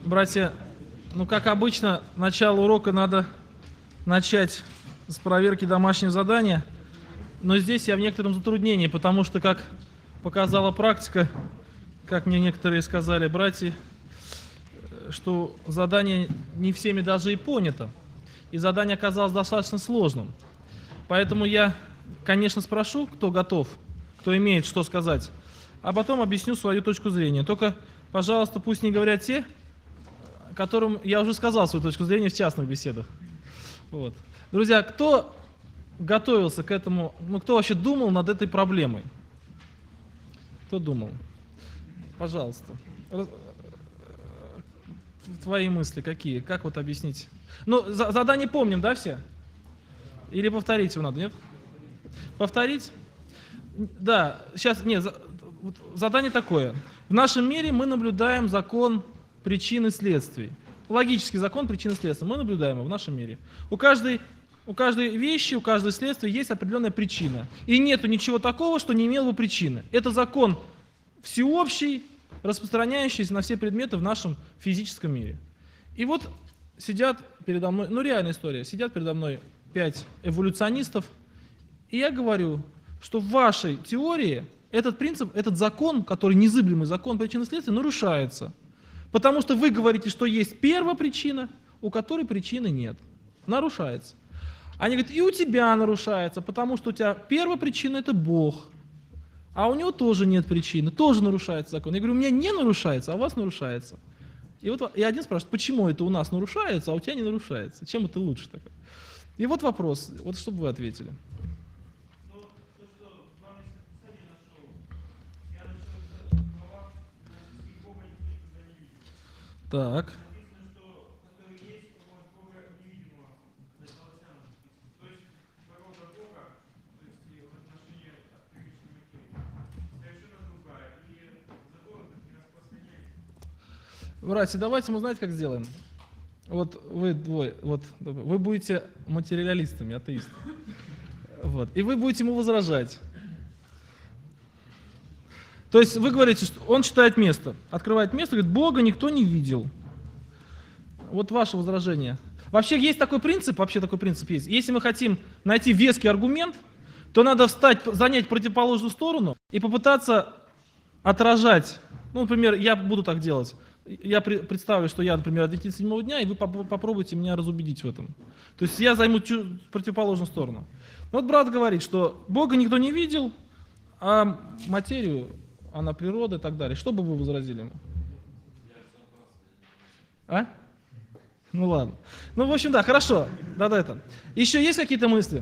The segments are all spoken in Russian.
Братья, ну как обычно, начало урока надо начать с проверки домашнего задания, но здесь я в некотором затруднении, потому что, как показала практика, как мне некоторые сказали братья, что задание не всеми даже и понято, и задание оказалось достаточно сложным. Поэтому я, конечно, спрошу, кто готов, кто имеет что сказать, а потом объясню свою точку зрения. Только, пожалуйста, пусть не говорят те, которым я уже сказал свою точку зрения в частных беседах. Вот. Друзья, кто готовился к этому, ну кто вообще думал над этой проблемой? Кто думал? Пожалуйста. Твои мысли какие? Как вот объяснить? Ну, задание помним, да, все? Или повторить его надо, нет? Повторить? Да, сейчас, нет, задание такое. В нашем мире мы наблюдаем закон причин и следствий. Логический закон причин и следствий. Мы наблюдаем его в нашем мире. У каждой вещи, у каждого следствия есть определенная причина. И нету ничего такого, что не имело бы причины. Это закон всеобщий, распространяющийся на все предметы в нашем физическом мире. И вот сидят передо мной, ну реальная история, сидят передо мной 5 эволюционистов, и я говорю, что в вашей теории этот принцип, этот закон, который незыблемый закон причины и следствия, нарушается. Потому что вы говорите, что есть первая причина, у которой причины нет. Нарушается. Они говорят, и у тебя нарушается, потому что у тебя первая причина – это Бог. А у него тоже нет причины, тоже нарушается закон. Я говорю, у меня не нарушается, а у вас нарушается. И вот и один спрашивает, почему это у нас нарушается, а у тебя не нарушается? Чем это лучше такое? И вот вопрос, вот чтобы вы ответили. Так. Братья, давайте мы, знаете, как сделаем? Вот вы двое, вот вы будете материалистами, атеистами. Вот, и вы будете ему возражать. То есть вы говорите, что он читает место, открывает место, говорит, Бога никто не видел. Вот ваше возражение. Вообще есть такой принцип, есть. Если мы хотим найти веский аргумент, то надо встать, занять противоположную сторону и попытаться отражать. Ну, например, я буду так делать. Я представлю, что я, например, адвентист 7-го дня, и вы попробуйте меня разубедить в этом. То есть я займу противоположную сторону. Вот брат говорит, что Бога никто не видел, а материю, она природа и так далее. Что бы вы возразили ему? А? Ну ладно. Ну, в общем, да, хорошо. Да, это. Еще есть какие-то мысли?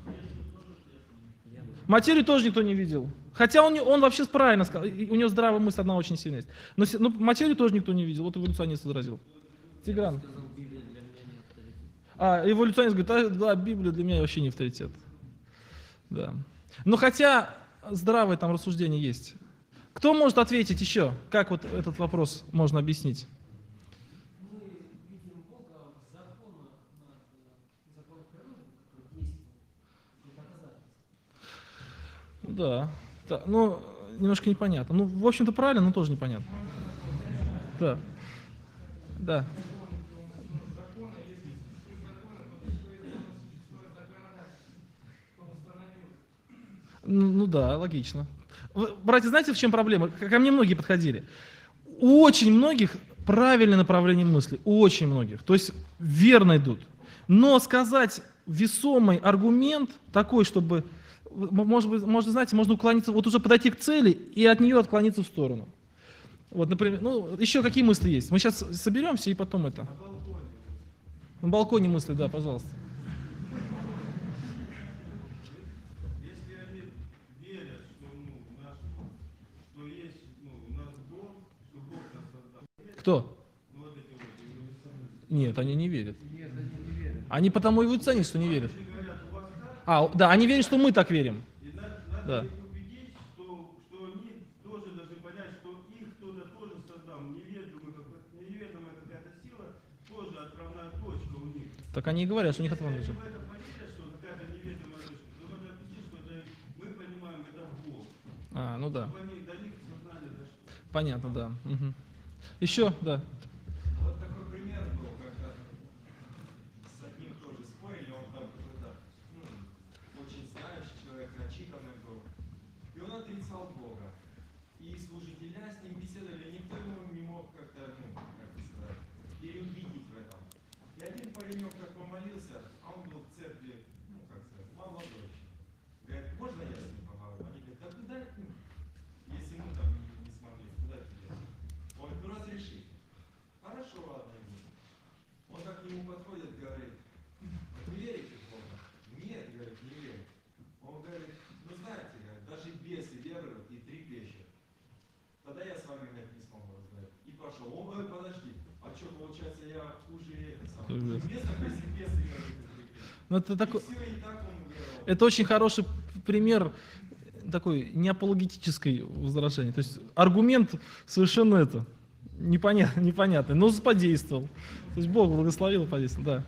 Материю тоже никто не видел. Хотя он вообще правильно сказал, у него здравая мысль одна очень сильная есть. Но материю тоже никто не видел, вот эволюционист возразил. Тигран. Эволюционист говорит, да, Библия для меня вообще не авторитет. Да. Но хотя здравое там рассуждение есть. Кто может ответить еще, как вот этот вопрос можно объяснить? Да. Ну, немножко непонятно. Ну, в общем-то, правильно, но тоже непонятно. Да. Да. Ну да, логично. Братья, знаете, в чем проблема? Ко мне многие подходили. У очень многих правильное направление мысли. У очень многих. То есть верно идут. Но сказать весомый аргумент такой, чтобы... Может быть, знаете, можно уклониться, вот уже подойти к цели и от нее отклониться в сторону. Вот, например, ну, еще какие мысли есть? Мы сейчас соберемся и потом это. На балконе мысли, да, пожалуйста. Если они верят, что есть у нас Бог, что Бог нас создал. Кто? Нет, они не верят. Они потому эволюционисты, что не верят. Да, они верят, что мы так верим. Надо их убедить, что они тоже должны понять, что их кто-то тоже создал. Неведомая какая-то сила, тоже отправная точка у них. Так они и говорят, что у них отправная точка. Если в это поверят, что какая-то неведомая точка, то надо объяснить, что мы понимаем, это Бог. Ну да. Чтобы они до них сознание дошло. Понятно, да. Угу. Еще, да. Вот описал Бога. И служителя с ним беседовали, никто ему не мог как-то, ну, как сказать, переубедить в этом. И один паренек как помолился, а он был в церкви, ну, как сказать, молодой. Говорит, можно я с ним поговорю? Они говорят, да куда, ну, если мы там не смогли, куда тебе? Он говорит, ну разреши. Хорошо, ладно. Он как к нему подходит, говорит, вы верите в Бога? Нет, говорит, не верю. Он говорит, ну знаете, говорит, даже бесы веруют и трепещут. Тогда я с вами, говорит, не смогу разговаривать. И пошел. Он говорит, подожди, а что, получается, я хуже это самое? Бесов, если бесы веруют и трепещут. Ну, это, такой, И все, и так он веровал. это очень хороший пример такой неапологетической возражения. То есть аргумент совершенно это непонятный, но подействовал. То есть Бог благословил и подействовал, да.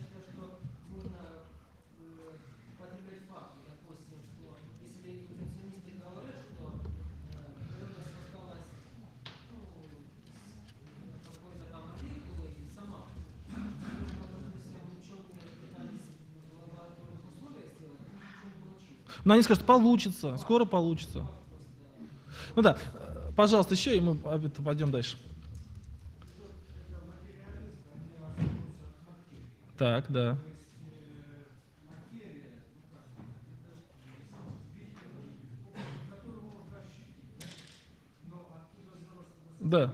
Но они скажут, получится, скоро получится. Ну да, пожалуйста, еще, и мы пойдем дальше. Так, да. Да.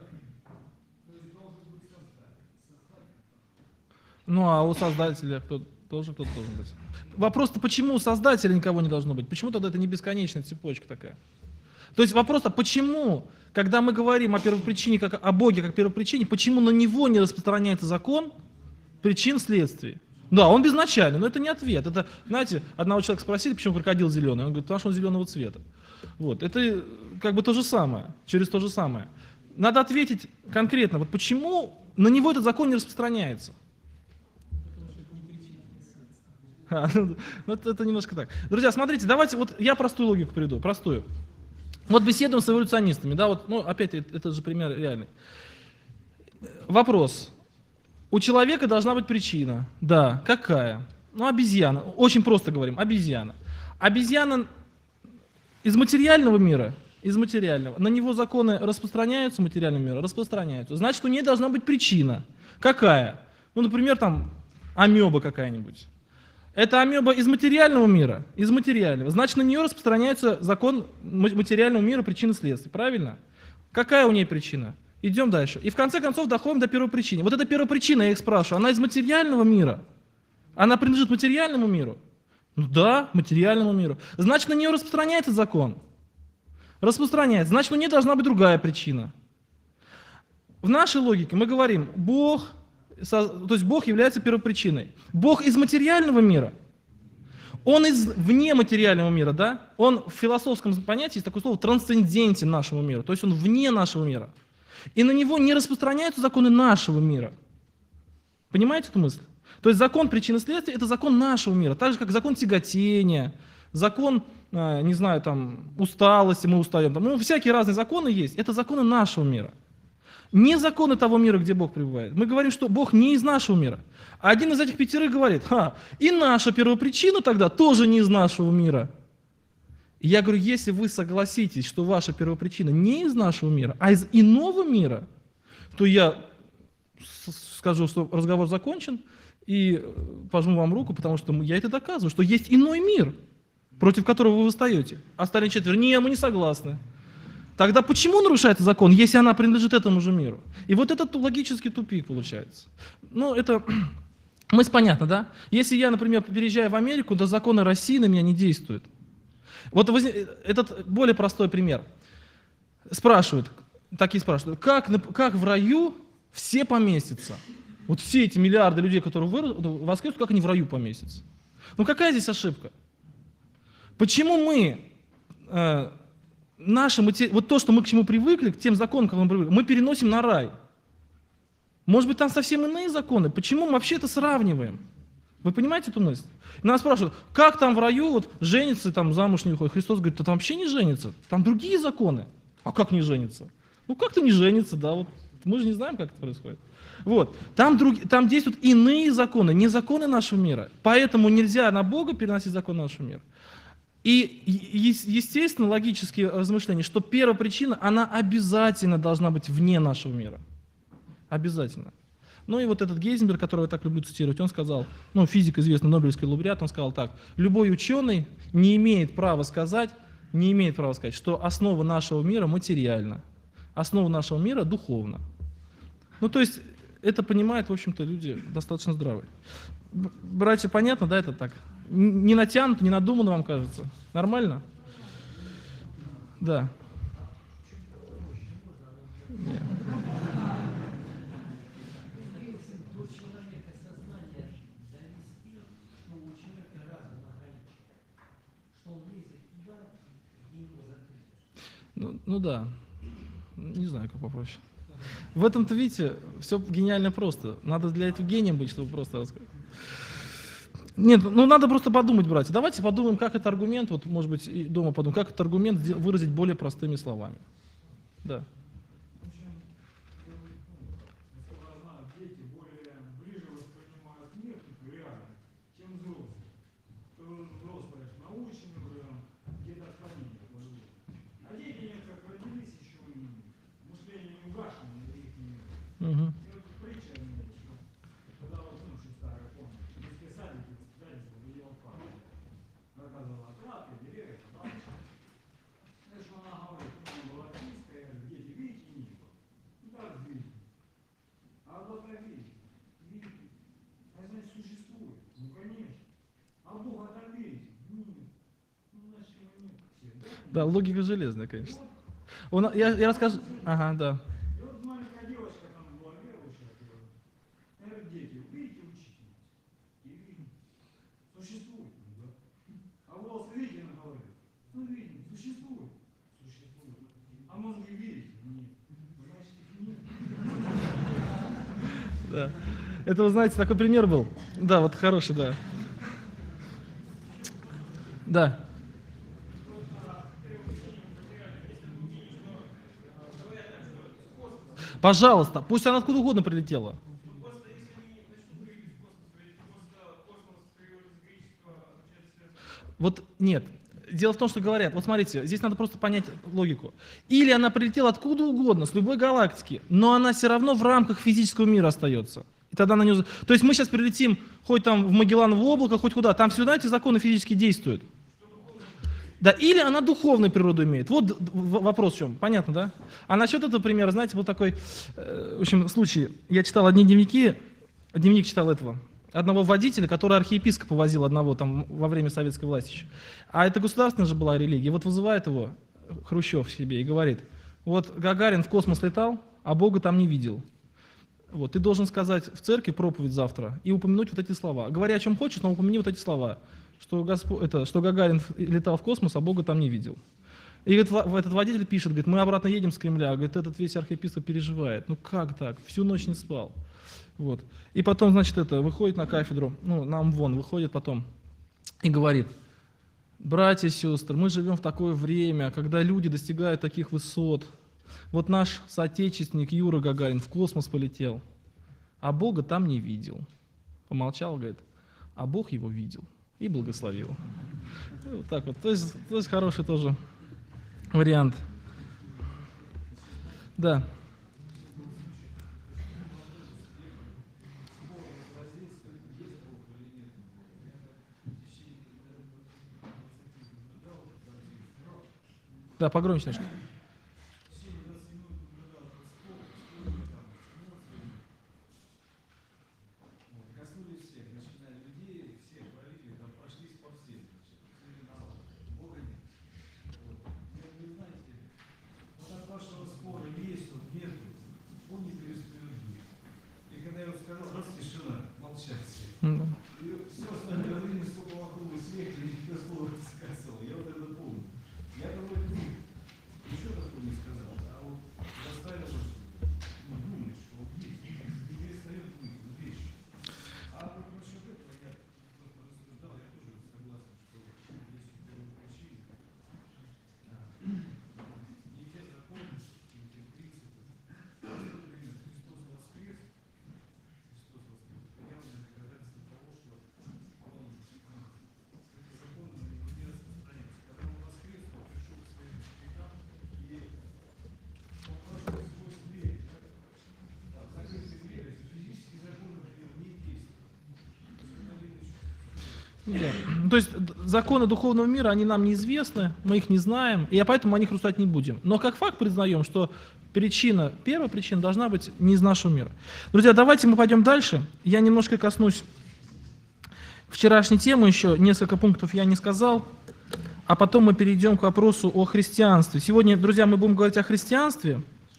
Ну а у создателя кто-то должен быть. Вопрос-то, почему у создателя никого не должно быть? Почему тогда это не бесконечная цепочка такая? То есть вопрос-то, почему, когда мы говорим о первопричине, как о Боге как первопричине, почему на него не распространяется закон причин следствий? Да, он безначальный, но это не ответ. Это, знаете, одного человека спросили, почему крокодил зеленый. Он говорит, потому что он зеленого цвета. Вот, это как бы то же самое, через то же самое. Надо ответить конкретно, вот почему на него этот закон не распространяется. Вот это немножко так. Друзья, смотрите, давайте, вот я простую логику приведу, простую. Вот беседуем с эволюционистами, да, вот, ну, опять, это же пример реальный. Вопрос. У человека должна быть причина. Да, какая? Ну, обезьяна. Очень просто говорим, обезьяна. Обезьяна из материального мира, из материального. На него законы распространяются, материального мира распространяются. Значит, у нее должна быть причина. Какая? Ну, например, там, амеба какая-нибудь. Это амеба из материального мира? Из материального. Значит, на нее распространяется закон материального мира причины и следствия. Правильно? Какая у нее причина? Идем дальше. И в конце концов доходим до первопричины. Вот эта первопричина, я их спрашиваю, она из материального мира? Она принадлежит материальному миру? Ну да, материальному миру. Значит, на нее распространяется закон? Распространяется. Значит, у нее должна быть другая причина. В нашей логике мы говорим, Бог... То есть Бог является первопричиной. Бог из материального мира, Он из вне материального мира, да? Он в философском понятии есть такое слово трансцендентен нашему миру, то есть Он вне нашего мира. И на Него не распространяются законы нашего мира. Понимаете эту мысль? То есть закон причины и следствия – это закон нашего мира, так же как закон тяготения, закон, не знаю, там, усталости, мы устаем, там, ну, всякие разные законы есть, это законы нашего мира. Не законы того мира, где Бог пребывает. Мы говорим, что Бог не из нашего мира. А один из этих 5 говорит, и наша первопричина тогда тоже не из нашего мира. И я говорю, если вы согласитесь, что ваша первопричина не из нашего мира, а из иного мира, то я скажу, что разговор закончен, и пожму вам руку, потому что я это доказываю, что есть иной мир, против которого вы восстаете. Остальные 4, не, мы не согласны. Тогда почему нарушается закон, если она принадлежит этому же миру? И вот этот логический тупик получается. Ну, это мысль понятна, да? Если я, например, переезжаю в Америку, то законы России на меня не действуют. Вот этот более простой пример. Спрашивают, как в раю все поместятся? Вот все эти миллиарды людей, которые воскреснут, как они в раю поместятся? Ну какая здесь ошибка? Почему мы... вот то, что мы к чему привыкли, к тем законам, к которым мы привыкли, мы переносим на рай. Может быть, там совсем иные законы. Почему мы вообще это сравниваем? Вы понимаете эту мысль? И нас спрашивают, как там в раю вот женится, там замуж не выходит. Христос говорит, там вообще не женится. Там другие законы. А как не женится? Ну как-то не женится, да. Вот. Мы же не знаем, как это происходит. Вот. Там действуют иные законы, не законы нашего мира. Поэтому нельзя на Бога переносить законы нашего мира. И естественно, логические размышления, что первая причина, она обязательно должна быть вне нашего мира. Обязательно. Ну и вот этот Гейзенберг, которого я так люблю цитировать, он сказал, ну, физик, известный Нобелевский лауреат, он сказал так: любой ученый не имеет права сказать, что основа нашего мира материальна, основа нашего мира духовна. Ну, то есть, это понимают, в общем-то, люди достаточно здравые. Братья, понятно, да, это так? Не натянуто, не надумано, вам кажется? Нормально? Да. Нет. Ну да, не знаю, как попроще. В этом-то, видите, все гениально просто. Надо для этого гением быть, чтобы просто рассказать. Нет, ну надо просто подумать, братья. Давайте подумаем, как этот аргумент, вот, может быть, и дома подумаем, как этот аргумент выразить более простыми словами. Да. Дети более ближе воспринимают мир реально, чем взрослые. Взрослые научены, где-то отклонения. А дети как родились еще мышление не угашено, их не. Угу. Притча, когда вот старая помню, в детской садике воспитательство выделал папа. Рассказывала о травке, деревьях, бабочках. Знаешь, что она говорит, была киска, дети, видите, небо? Ну так видите. А облака видите? Видите. А значит, существует. Ну, конечно. А Бога там видите? Нет. Ну, значит, его нет. Да, логика железная, конечно. Я расскажу. Ага, да. И вот маленькая девочка там была верующая. Я говорю, дети, видите, учитесь. И видите. Существует. Да? А волос видите, она говорит? Ну, видите, существует. Существует. А мозги видите? Нет. Значит, их нет. Да. Это, вы знаете, такой пример был. Да, вот хороший, да. Да. Пожалуйста, пусть она откуда угодно прилетела. Вот нет. Дело в том, что говорят, вот смотрите, здесь надо просто понять логику. Или она прилетела откуда угодно, с любой галактики, но она все равно в рамках физического мира остается. И тогда она не... То есть мы сейчас прилетим хоть там в Магелланово облако, хоть куда, там всегда эти законы физически действуют. Да, или она духовную природу имеет. Вот вопрос в чем. Понятно, да? А насчет этого примера, знаете, был такой, в общем, случай. Я читал одни дневники, дневник читал одного водителя, который архиепископа возил одного там во время советской власти еще. А это государственная же была религия. Вот вызывает его Хрущев себе и говорит: вот Гагарин в космос летал, а Бога там не видел. Вот, ты должен сказать в церкви проповедь завтра и упомянуть вот эти слова. Говори о чем хочешь, но упомяни вот эти слова. Что Гагарин летал в космос, а Бога там не видел. И говорит, этот водитель пишет, говорит, мы обратно едем с Кремля, говорит, этот весь архиепископ переживает. Ну как так? Всю ночь не спал. Вот. И потом, значит, выходит на кафедру, ну, на МВОН, выходит потом и говорит: братья и сестры, мы живем в такое время, когда люди достигают таких высот. Вот наш соотечественник Юра Гагарин в космос полетел, а Бога там не видел. Помолчал, говорит, а Бог его видел и благословил. И вот так вот. То есть хороший тоже вариант. Да. Да, погромче немножко. Коснулись всех, начиная людей, всех правителей, там прошлись по всем. Бога нет. Вы знаете, вот от вашего спора есть, вот нет, он не переспросил. И когда я сказал, раз тишина, молчать все. И все остальное время, сколько вокруг света, никакого слова не сказал. Я вот это помню. Я говорю, еще То есть законы духовного мира, они нам неизвестны, мы их не знаем, и поэтому о них рассуждать не будем. Но как факт признаем, что первая причина должна быть не из нашего мира. Друзья, давайте мы пойдем дальше. Я немножко коснусь вчерашней темы еще, несколько пунктов я не сказал, а потом мы перейдем к вопросу о христианстве. Сегодня, друзья, мы будем говорить о христианстве,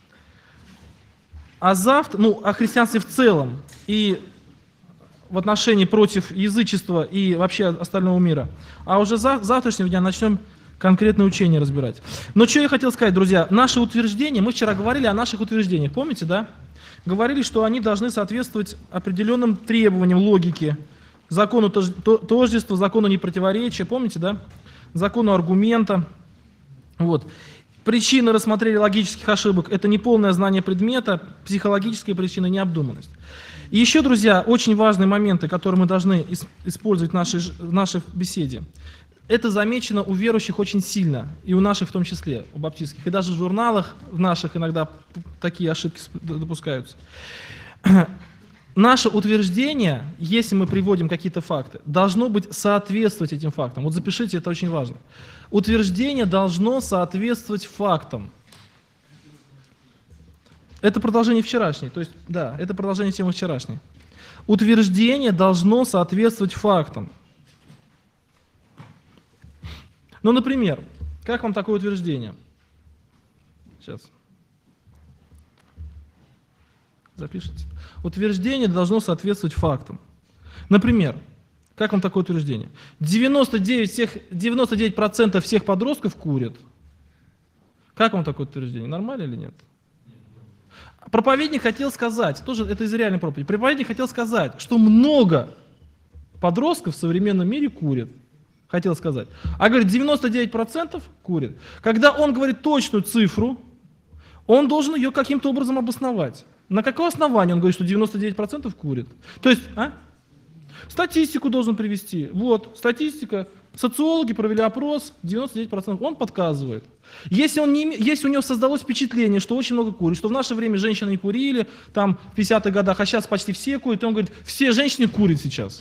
а завтра, о христианстве в целом и в отношении против язычества и вообще остального мира. А уже завтрашнего дня начнем конкретное учение разбирать. Но что я хотел сказать, друзья, наши утверждения, мы вчера говорили о наших утверждениях, помните, да? Говорили, что они должны соответствовать определенным требованиям логики, закону тождества, закону непротиворечия, помните, да? Закону аргумента. Вот. Причины рассмотрения логических ошибок – это неполное знание предмета, психологические причины – необдуманность. И еще, друзья, очень важные моменты, которые мы должны использовать в нашей беседе. Это замечено у верующих очень сильно, и у наших в том числе, у баптистских. И даже в журналах в наших иногда такие ошибки допускаются. Наше утверждение, если мы приводим какие-то факты, должно быть соответствовать этим фактам. Вот запишите, это очень важно. Утверждение должно соответствовать фактам. Это продолжение вчерашней, то есть, да, это продолжение темы вчерашней. Утверждение должно соответствовать фактам. Ну, например, как вам такое утверждение? Сейчас. Запишите. Утверждение должно соответствовать фактам. Например, как вам такое утверждение? 99% всех подростков курят. Как вам такое утверждение? Нормально или нет? Проповедник хотел сказать, тоже это из реальной проповеди, проповедник хотел сказать, что много подростков в современном мире курят. Хотел сказать. А говорит, 99% курят. Когда он говорит точную цифру, он должен ее каким-то образом обосновать. На какое основание он говорит, что 99% курят? То есть, статистику должен привести. Вот, статистика. Социологи провели опрос, 99%. Он подсказывает. Если у него создалось впечатление, что очень много курят, что в наше время женщины не курили, там, в 50-х годах, а сейчас почти все курят, и он говорит, все женщины курят сейчас.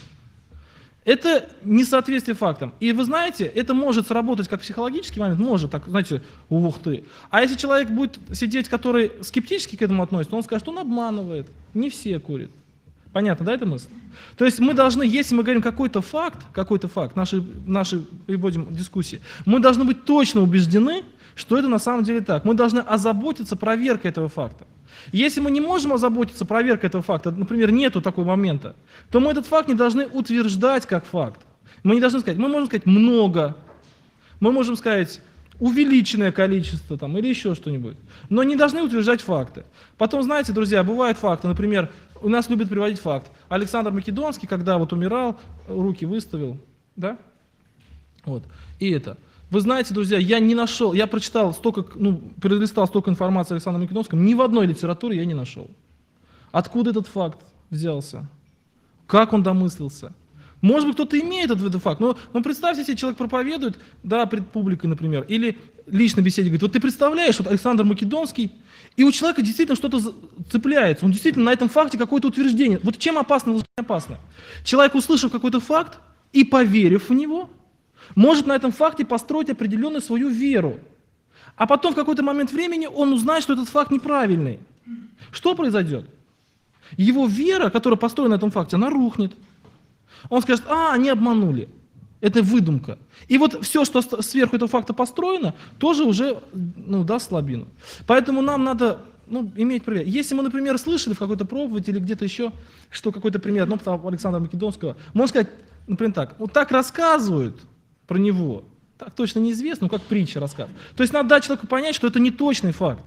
Это несоответствие фактам. И вы знаете, это может сработать как психологический момент, может, так, знаете, ух ты. А если человек будет сидеть, который скептически к этому относится, он скажет, что он обманывает. Не все курят. Понятно, да, эта мысль? То есть мы должны, если мы говорим какой-то факт, наши приводим дискуссии, мы должны быть точно убеждены, что это на самом деле так. Мы должны озаботиться проверкой этого факта. Если мы не можем озаботиться проверкой этого факта, например, нету такого момента, то мы этот факт не должны утверждать как факт. Мы не должны сказать, мы можем сказать много, мы можем сказать увеличенное количество там, или еще что-нибудь, но не должны утверждать факты. Потом, знаете, друзья, бывают факты, например, у нас любят приводить факт. Александр Македонский, когда вот умирал, руки выставил, да? Вот, и это. Вы знаете, друзья, я прочитал столько, перелистал столько информации о Александре Македонском, ни в одной литературе я не нашел. Откуда этот факт взялся? Как он домыслился? Может быть, кто-то имеет этот факт, но представьте себе, человек проповедует, да, пред публикой, например, или лично беседе говорит, вот ты представляешь, вот Александр Македонский, и у человека действительно что-то цепляется, он действительно на этом факте какое-то утверждение. Вот чем опасно, опасно? Человек, услышав какой-то факт и поверив в него, может на этом факте построить определенную свою веру. А потом в какой-то момент времени он узнает, что этот факт неправильный. Что произойдет? Его вера, которая построена на этом факте, она рухнет. Он скажет, они обманули. Это выдумка. И вот все, что сверху этого факта построено, тоже уже даст слабину. Поэтому нам надо иметь проверять. Если мы, например, слышали в какой-то проповеди или где-то еще, что какой-то пример, Александра Македонского, можно сказать, например, так, вот так рассказывают про него, так точно неизвестно, как притча рассказывает. То есть надо дать человеку понять, что это не точный факт.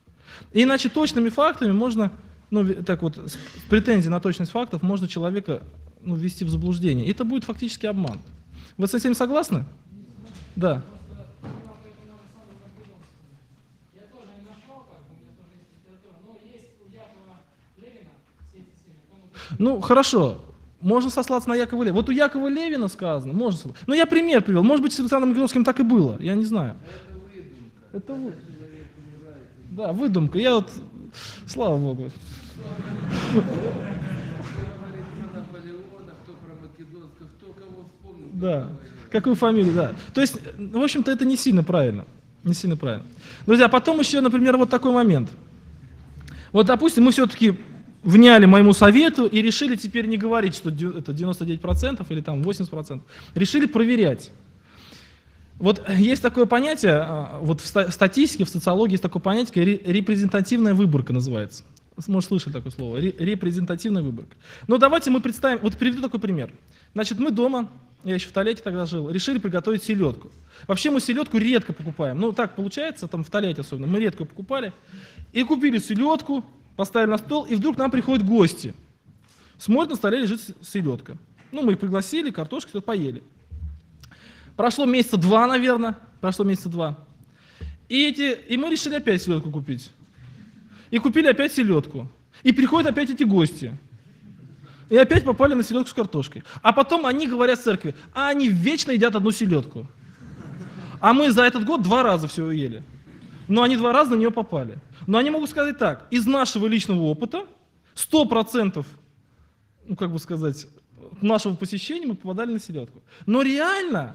И иначе точными фактами можно, с претензией на точность фактов можно человека ввести в заблуждение. И это будет фактически обман. Вы с этим согласны? Да. Я тоже не нашел, у меня тоже есть литература, но есть у Якова Левина все эти сильные. Хорошо. Можно сослаться на Якова Левина. Вот у Якова Левина сказано, можно сослаться. Но я пример привел. Может быть, с Александром Македонским так и было. Я не знаю. Это выдумка. Да, выдумка. Слава Богу. Наполеона, кто про Македонского, кто кого вспомнил. Да. Какую фамилию, да. То есть, в общем-то, это не сильно правильно. Не сильно правильно. Друзья, потом еще, например, вот такой момент. Вот, допустим, мы все-таки вняли моему совету и решили теперь не говорить, что это 99% или там 80%. Решили проверять. Вот есть такое понятие, вот в статистике, в социологии есть такое понятие, репрезентативная выборка называется. Может, слышали такое слово? Репрезентативная выборка. Но давайте мы представим, вот приведу такой пример. Значит, мы дома, я еще в Тольятти тогда жил, решили приготовить селедку. Вообще мы селедку редко покупаем. Ну, так получается, там в Тольятти особенно, мы редко покупали. И купили селедку, поставили на стол, и вдруг нам приходят гости. Смотрят, на столе лежит селедка. Ну, мы их пригласили, картошку, все поели. Прошло месяца 2, наверное, И мы решили опять селедку купить. И купили опять селедку. И приходят опять эти гости. И опять попали на селедку с картошкой. А потом они говорят в церкви, а они вечно едят одну селедку. А мы за этот год 2 раза все ели. Но они 2 раза на нее попали. Но они могут сказать так, из нашего личного опыта 100%, ну как бы сказать, нашего посещения мы попадали на селедку. Но реально,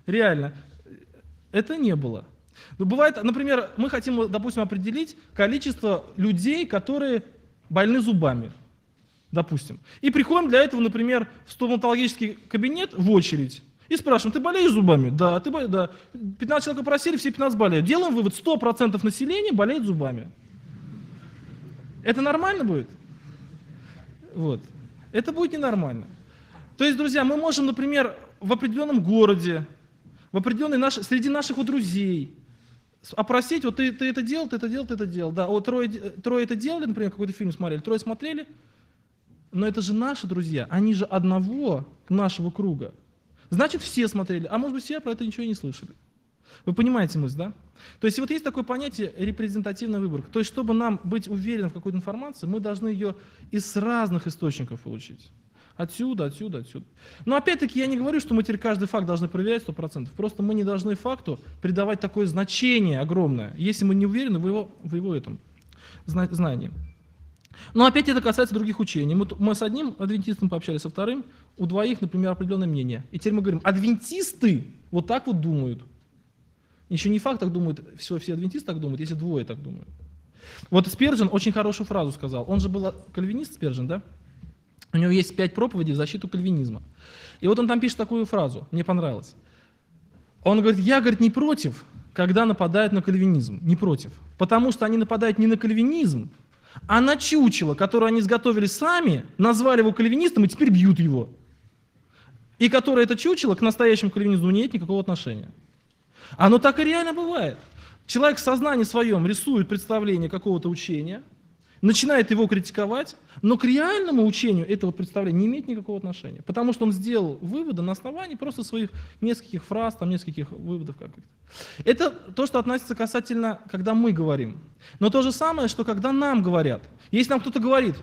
это не было. Бывает, например, мы хотим, допустим, определить количество людей, которые больны зубами, допустим. И приходим для этого, например, в стоматологический кабинет в очередь и спрашиваем, ты болеешь зубами? Да, да. 15 человек попросили, все 15 болеют. Делаем вывод, 100% населения болеет зубами. Это нормально будет? Вот. Это будет ненормально. То есть, друзья, мы можем, например, в определенном городе, среди наших вот друзей опросить, вот ты это делал, ты это делал, ты это делал. Да, вот трое это делали, например, какой-то фильм смотрели, 3 смотрели, но это же наши друзья, они же одного нашего круга. Значит, все смотрели, а может быть, все про это ничего и не слышали. Вы понимаете мысль, да? То есть вот есть такое понятие репрезентативная выборка. То есть, чтобы нам быть уверенным в какой-то информации, мы должны ее из разных источников получить. Отсюда. Но опять-таки я не говорю, что мы теперь каждый факт должны проверять 100%. Просто мы не должны факту придавать такое значение огромное, если мы не уверены в его этом знании. Но опять это касается других учений. Мы с одним адвентистом пообщались, со вторым, у двоих, например, определенное мнение. И теперь мы говорим, адвентисты вот так вот думают. Еще не факт так думает, все адвентисты так думают, если 2 так думают. Вот Спержен очень хорошую фразу сказал. Он же был кальвинист, Спержен, да? У него есть 5 проповедей в защиту кальвинизма. И вот он там пишет такую фразу, мне понравилось. Он говорит, я, не против, когда нападают на кальвинизм. Не против. Потому что они нападают не на кальвинизм, а на чучело, которое они изготовили сами, назвали его кальвинистом и теперь бьют его. И которое это чучело к настоящему кальвинизму не имеет никакого отношения. Оно так и реально бывает. Человек в сознании своем рисует представление какого-то учения, начинает его критиковать, но к реальному учению этого представления не имеет никакого отношения. Потому что он сделал выводы на основании просто своих нескольких фраз, там, нескольких выводов каких-то. Это то, что относится касательно, когда мы говорим. Но то же самое, что когда нам говорят. Если нам кто-то говорит,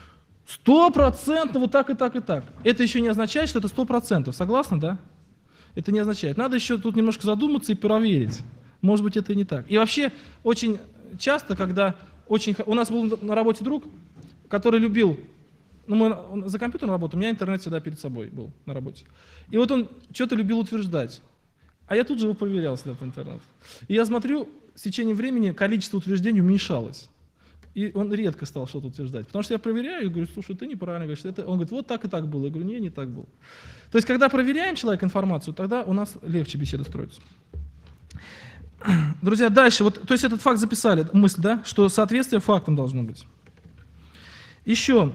100% вот так и так и так, это еще не означает, что это 100%. Согласны, да? Это не означает. Надо еще тут немножко задуматься и проверить. Может быть, это и не так. И вообще, очень часто, когда у нас был на работе друг, который любил, он за компьютером работал, у меня интернет всегда перед собой был на работе. И вот он что-то любил утверждать. А я тут же его проверял всегда по интернету. И я смотрю, с течением времени количество утверждений уменьшалось. И он редко стал что-то утверждать. Потому что я проверяю и говорю, слушай, ты неправильно говоришь. Он говорит, вот так и так было. Я говорю, не так было. То есть, когда проверяем человека информацию, тогда у нас легче беседа строится. Друзья, дальше. Вот, то есть, этот факт записали, мысль, да, что соответствие фактам должно быть. Еще.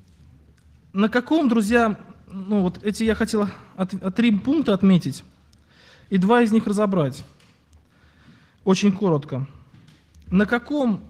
На каком, друзья, вот эти я хотел 3 пункта отметить, и 2 из них разобрать. Очень коротко. На каком,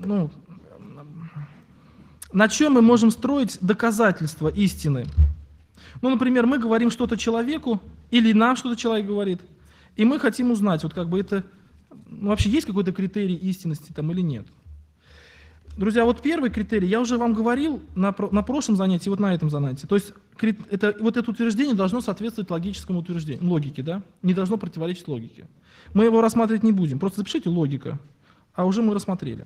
на чем мы можем строить доказательства истины? Например, мы говорим что-то человеку, или нам что-то человек говорит, и мы хотим узнать, вот как бы это, вообще есть какой-то критерий истинности там или нет. Друзья, вот первый критерий, я уже вам говорил на прошлом занятии, вот на этом занятии. То есть вот это утверждение должно соответствовать логическому утверждению, логике, да? Не должно противоречить логике. Мы его рассматривать не будем, просто запишите логика, а уже мы рассмотрели.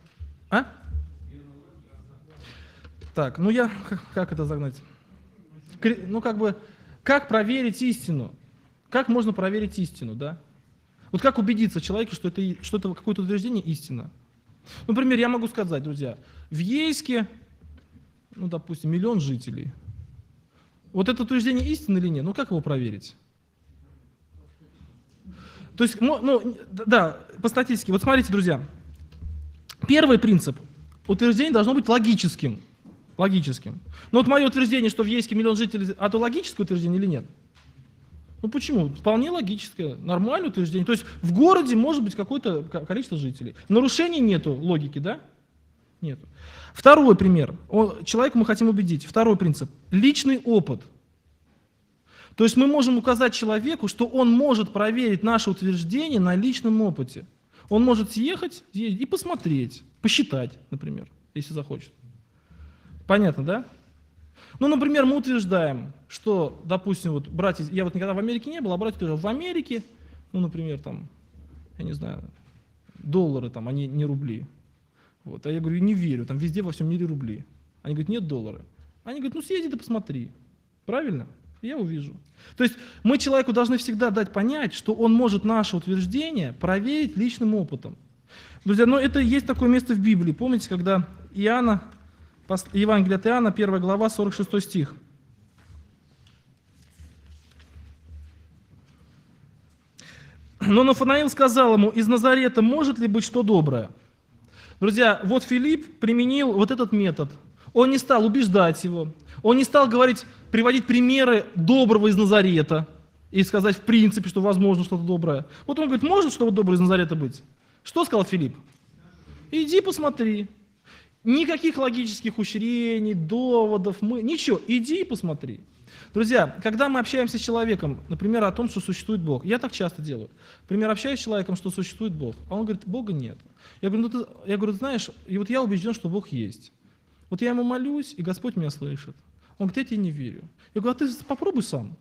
Так, как это загнать? ну как бы, как проверить истину? Как можно проверить истину, да? Вот как убедиться человеку, что это какое-то утверждение истина? Например, я могу сказать, друзья, в Ейске, ну, допустим, 1 000 000 жителей. Вот это утверждение истины или нет? Ну, как его проверить? То есть, ну, да, по статистике. Вот смотрите, друзья. Первый принцип. Утверждение должно быть логическим. Логическим. Но вот мое утверждение, что в Ейске 1 000 000 жителей, это логическое утверждение или нет? Ну почему? Вполне логическое, нормальное утверждение. То есть в городе может быть какое-то количество жителей. Нарушений нету логики, да? Нету. Второй пример. Человека мы хотим убедить. Второй принцип. Личный опыт. То есть мы можем указать человеку, что он может проверить наше утверждение на личном опыте. Он может съехать и посмотреть, посчитать, например, если захочет. Понятно, да? Ну, например, мы утверждаем, что, допустим, вот братья, я вот никогда в Америке не был, а братья утверждают, в Америке, ну, например, там, я не знаю, доллары там, они не рубли. Вот. А я говорю, не верю, там везде во всем мире рубли. Они говорят, нет доллара. Они говорят, ну съезди да посмотри. Правильно? Я увижу. То есть мы человеку должны всегда дать понять, что он может наше утверждение проверить личным опытом. Друзья, но это есть такое место в Библии. Помните, когда Евангелие от Иоанна, 1 глава, 46 стих. Но Нафанаил сказал ему, из Назарета может ли быть что доброе? Друзья, вот Филипп применил вот этот метод. Он не стал убеждать его, он не стал приводить примеры доброго из Назарета и сказать в принципе, что возможно что-то доброе. Вот он говорит, может что-то доброе из Назарета быть? Что сказал Филипп? Иди посмотри. Никаких логических ухищрений, доводов, ничего, иди и посмотри. Друзья, когда мы общаемся с человеком, например, о том, что существует Бог, я так часто делаю. Например, общаюсь с человеком, что существует Бог, а он говорит, Бога нет. Я говорю, ты знаешь, и вот я убежден, что Бог есть. Вот я ему молюсь, и Господь меня слышит. Он говорит, я тебе не верю. Я говорю, а ты попробуй сам.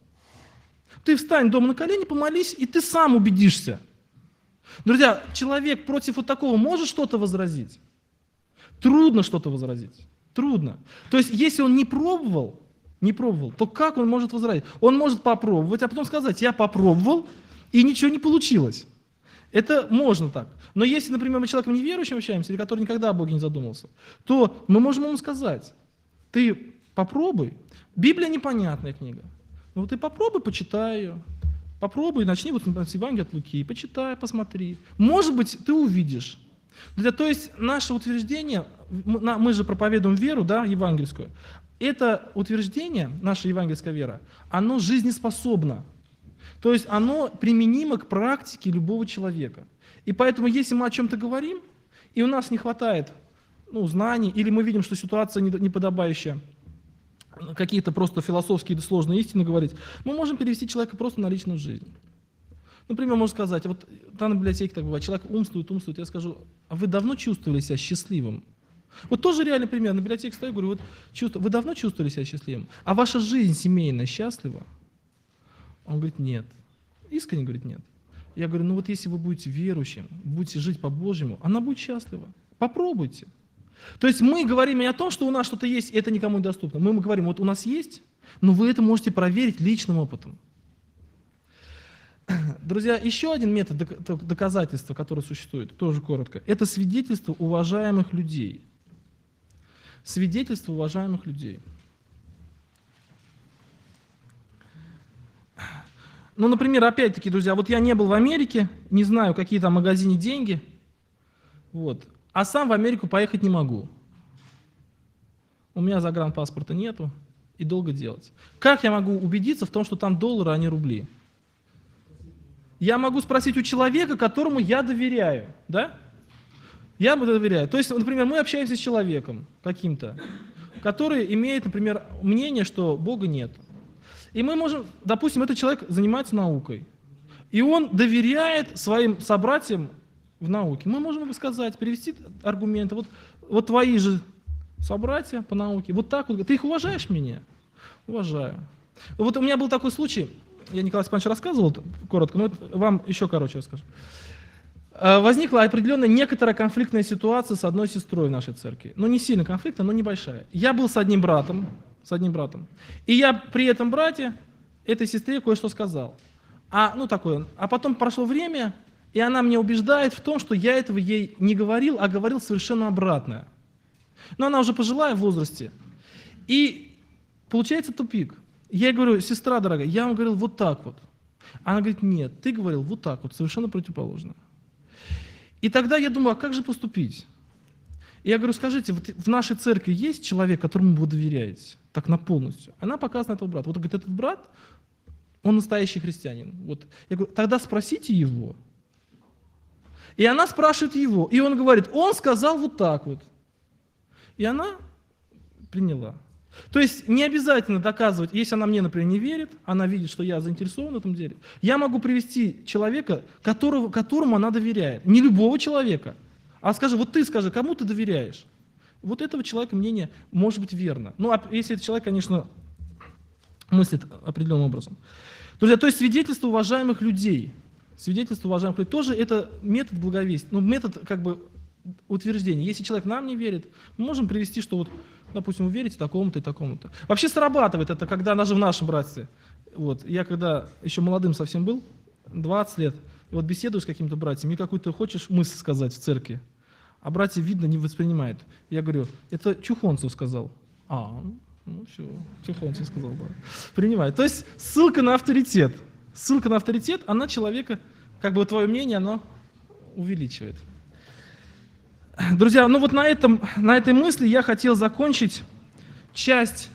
Ты встань дома на колени, помолись, и ты сам убедишься. Друзья, человек против вот такого может что-то возразить? Трудно что-то возразить. Трудно. То есть, если он не пробовал, то как он может возразить? Он может попробовать, а потом сказать, я попробовал, и ничего не получилось. Это можно так. Но если, например, мы с человеком неверующим общаемся, или который никогда о Боге не задумался, то мы можем ему сказать, ты попробуй. Библия непонятная книга. Ну ты попробуй, почитай ее. Попробуй, начни вот с Евангелия от Луки, почитай, посмотри. Может быть, ты увидишь. То есть наше утверждение, мы же проповедуем веру, да, евангельскую, это утверждение, наша евангельская вера, оно жизнеспособно. То есть оно применимо к практике любого человека. И поэтому, если мы о чем-то говорим, и у нас не хватает знаний, или мы видим, что ситуация неподобающая, какие-то просто философские или сложные истины говорить, мы можем перевести человека просто на личную жизнь. Например, можно сказать, вот там на библиотеке так бывает, человек умствует, я скажу, а вы давно чувствовали себя счастливым? Вот тоже реальный пример, на библиотеке стою, говорю, вы давно чувствовали себя счастливым? А ваша жизнь семейная счастлива? Он говорит, нет. Искренне говорит, нет. Я говорю, ну вот если вы будете верующим, будете жить по-божьему, она будет счастлива. Попробуйте. То есть мы говорим не о том, что у нас что-то есть, и это никому не доступно. Мы говорим, вот у нас есть, но вы это можете проверить личным опытом. Друзья, еще один метод доказательства, который существует, тоже коротко, это свидетельство уважаемых людей. Свидетельство уважаемых людей. Ну, например, опять-таки, друзья, вот я не был в Америке, не знаю, какие там в магазине деньги, вот, а сам в Америку поехать не могу. У меня загранпаспорта нету, и долго делать. Как я могу убедиться в том, что там доллары, а не рубли? Я могу спросить у человека, которому я доверяю, да? Я ему доверяю. То есть, например, мы общаемся с человеком каким-то, который имеет, например, мнение, что Бога нет. И мы можем, допустим, этот человек занимается наукой, и он доверяет своим собратьям в науке. Мы можем ему сказать, привести аргументы. Вот твои же собратья по науке, вот так вот. Ты их уважаешь меня? Уважаю. Вот у меня был такой случай, я Николай Степанович рассказывал коротко, но вам еще короче расскажу. Возникла определенная некоторая конфликтная ситуация с одной сестрой в нашей церкви. Ну, не сильно конфликтная, но небольшая. Я был с одним братом, с одним братом. И я при этом брате, этой сестре кое-что сказал. А потом прошло время, и она меня убеждает в том, что я этого ей не говорил, а говорил совершенно обратное. Но она уже пожилая в возрасте. И получается тупик. Я ей говорю: сестра дорогая, я вам говорил вот так вот. Она говорит: нет, ты говорил вот так вот, совершенно противоположно. И тогда я думаю, а как же поступить? И я говорю: скажите, вот в нашей церкви есть человек, которому вы доверяете, так на полностью? Она показывает на этого брата. Вот говорит, этот брат, он настоящий христианин. Вот. Я говорю: тогда спросите его. И она спрашивает его, и он говорит: он сказал вот так вот. И она приняла. То есть не обязательно доказывать, если она мне, например, не верит, она видит, что я заинтересован в этом деле. Я могу привести человека, которому она доверяет. Не любого человека. А скажи, вот ты скажи, кому ты доверяешь? Вот этого человека мнение может быть верно. Ну, а если этот человек, конечно, мыслит определенным образом. Друзья, то есть свидетельство уважаемых людей. Свидетельство уважаемых людей тоже это метод благовестия, метод как бы утверждения. Если человек нам не верит, мы можем привести, что вот, допустим, вы верите такому-то и такому-то. Вообще срабатывает это, когда даже в нашем братстве. Вот, я когда еще молодым совсем был, 20 лет, и вот беседую с каким-то братьем, и какую-то хочешь мысль сказать в церкви, а братья, видно, не воспринимают. Я говорю: это Чухонцев сказал. Ну все, Чухонцев сказал, да. Принимает. То есть ссылка на авторитет. Ссылка на авторитет, она человека, как бы твое мнение, оно увеличивает. Друзья, ну вот на этой мысли я хотел закончить часть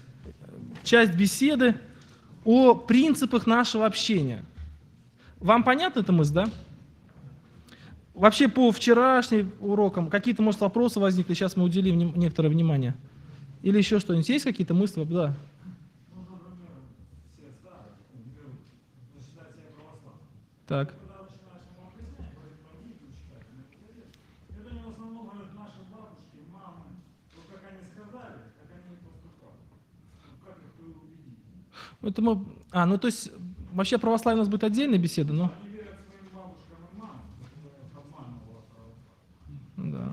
беседы о принципах нашего общения. Вам понятна эта мысль, да? Вообще по вчерашним урокам какие-то, может, вопросы возникли, сейчас мы уделим некоторое внимание. Или еще что-нибудь? Есть какие-то мысли? Да. Так. Это мы, то есть вообще православие у нас будет отдельная беседа, но... Да.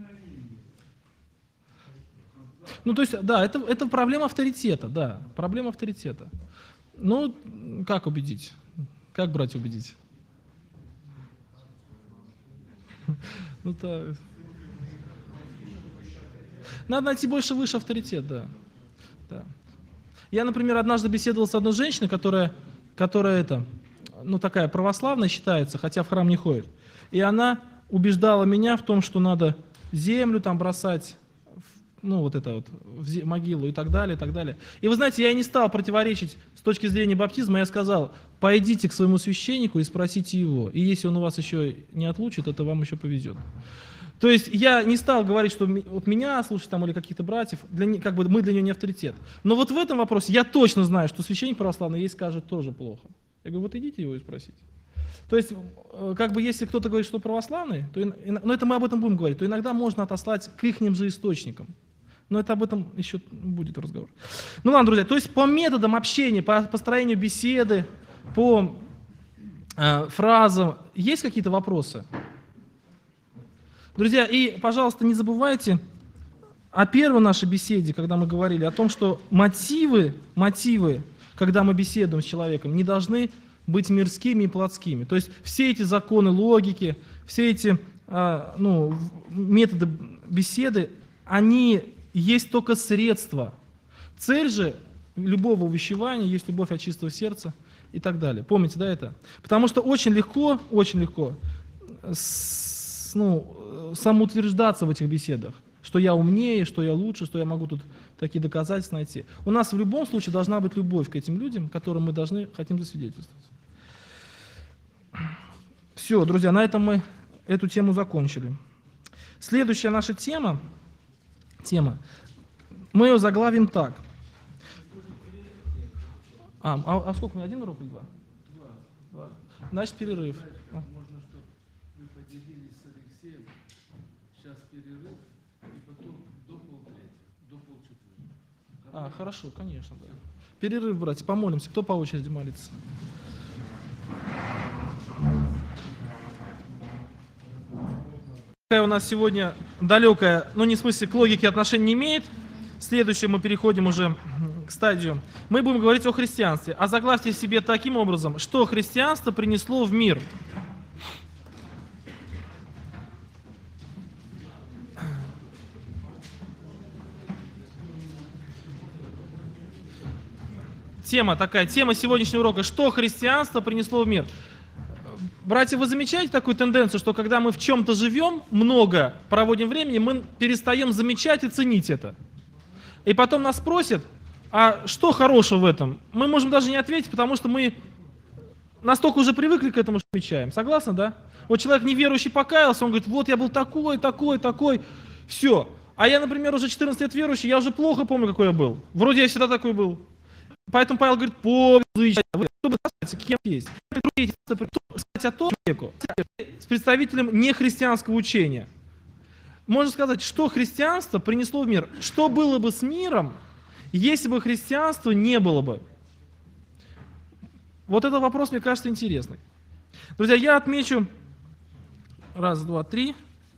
Ну, то есть, да, это проблема авторитета, да, проблема авторитета. Ну, как убедить? Как братья убедить? Ну, так. Надо найти выше авторитет, да. Я, например, однажды беседовал с одной женщиной, которая такая православная считается, хотя в храм не ходит. И она убеждала меня в том, что надо землю там бросать, в могилу и так далее, и так далее. И вы знаете, я не стал противоречить с точки зрения баптизма, я сказал: пойдите к своему священнику и спросите его. И если он у вас еще не отлучит, это вам еще повезет. То есть я не стал говорить, что вот меня слушать там или каких-то братьев, мы для него не авторитет. Но вот в этом вопросе я точно знаю, что священник православный ей скажет тоже плохо. Я говорю: вот идите его и спросите. То есть, если кто-то говорит, что православный, но это мы об этом будем говорить, то иногда можно отослать к ихним же источникам. Но это об этом еще будет разговор. Ну ладно, друзья, то есть по методам общения, по построению беседы, по фразам, есть какие-то вопросы? Друзья, и, пожалуйста, не забывайте о первой нашей беседе, когда мы говорили о том, что мотивы, когда мы беседуем с человеком, не должны быть мирскими и плотскими. То есть все эти законы логики, все эти методы беседы, они есть только средства. Цель же любого увещевания есть любовь от чистого сердца и так далее. Помните, да, это? Потому что очень легко самоутверждаться в этих беседах, что я умнее, что я лучше, что я могу тут такие доказательства найти. У нас в любом случае должна быть любовь к этим людям, которым мы хотим засвидетельствовать. Все, друзья, на этом мы эту тему закончили. Следующая наша тема, мы ее заглавим так. А сколько у меня, 1 урок или 2? 2. Значит, перерыв. Можно, чтобы вы поделились с Алексеем. Сейчас перерыв, и потом до 3:30, до 3:30. Хорошо, конечно, да. Перерыв, братья, помолимся. Кто по очереди молится? У нас сегодня далекая, не в смысле к логике отношений не имеет. Следующее мы переходим уже к стадию, мы будем говорить о христианстве. А заглавьте себе таким образом, что христианство принесло в мир. Тема такая, тема сегодняшнего урока, что христианство принесло в мир. Братья, вы замечаете такую тенденцию, что когда мы в чем-то живем, много проводим времени, мы перестаем замечать и ценить это. И потом нас спросят, а что хорошего в этом? Мы можем даже не ответить, потому что мы настолько уже привыкли к этому, что замечаем. Согласны, да? Вот человек неверующий покаялся, он говорит, вот я был такой, такой, такой, все. А я, например, уже 14 лет верующий, я уже плохо помню, какой я был. Вроде я всегда такой был. Поэтому Павел говорит, помните, чтобы сказать, кем есть. Сказать о том человеку, с представителем нехристианского учения. Можно сказать, что христианство принесло в мир. Что было бы с миром, если бы христианства не было бы? Вот этот вопрос, мне кажется, интересный. Друзья, я отмечу 1, 2, 3,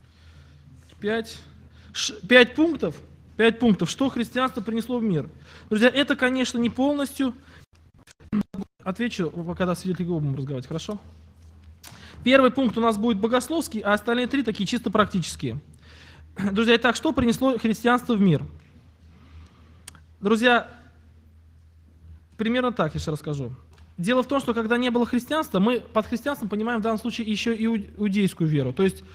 5 пунктов. 5 пунктов, что христианство принесло в мир. Друзья, это, конечно, не полностью. Отвечу, когда свидетели Иеговы будем разговаривать, хорошо? Первый пункт у нас будет богословский, а остальные 3 такие чисто практические. Друзья, итак, что принесло христианство в мир? Друзья, примерно так я сейчас расскажу. Дело в том, что когда не было христианства, мы под христианством понимаем в данном случае еще и иудейскую веру. То есть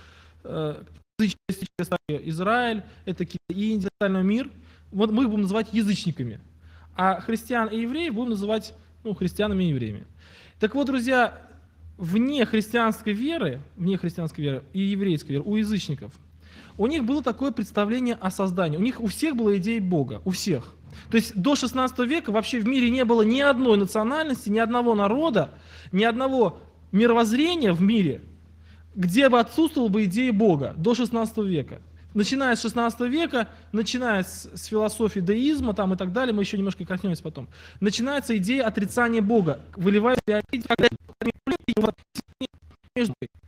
Израиль, это Индия, остальной мир. Вот мы их будем называть язычниками. А христиан и евреев будем называть христианами и евреями. Так вот, друзья, вне христианской веры и еврейской веры, у язычников, у них было такое представление о создании. У всех была идея Бога, у всех. То есть до 16 века вообще в мире не было ни одной национальности, ни одного народа, ни одного мировоззрения в мире, где бы отсутствовала бы идея Бога до 16 века. Начиная с 16 века, начиная с философии деизма там, и так далее, мы еще немножко коснемся потом, начинается идея отрицания Бога, выливается между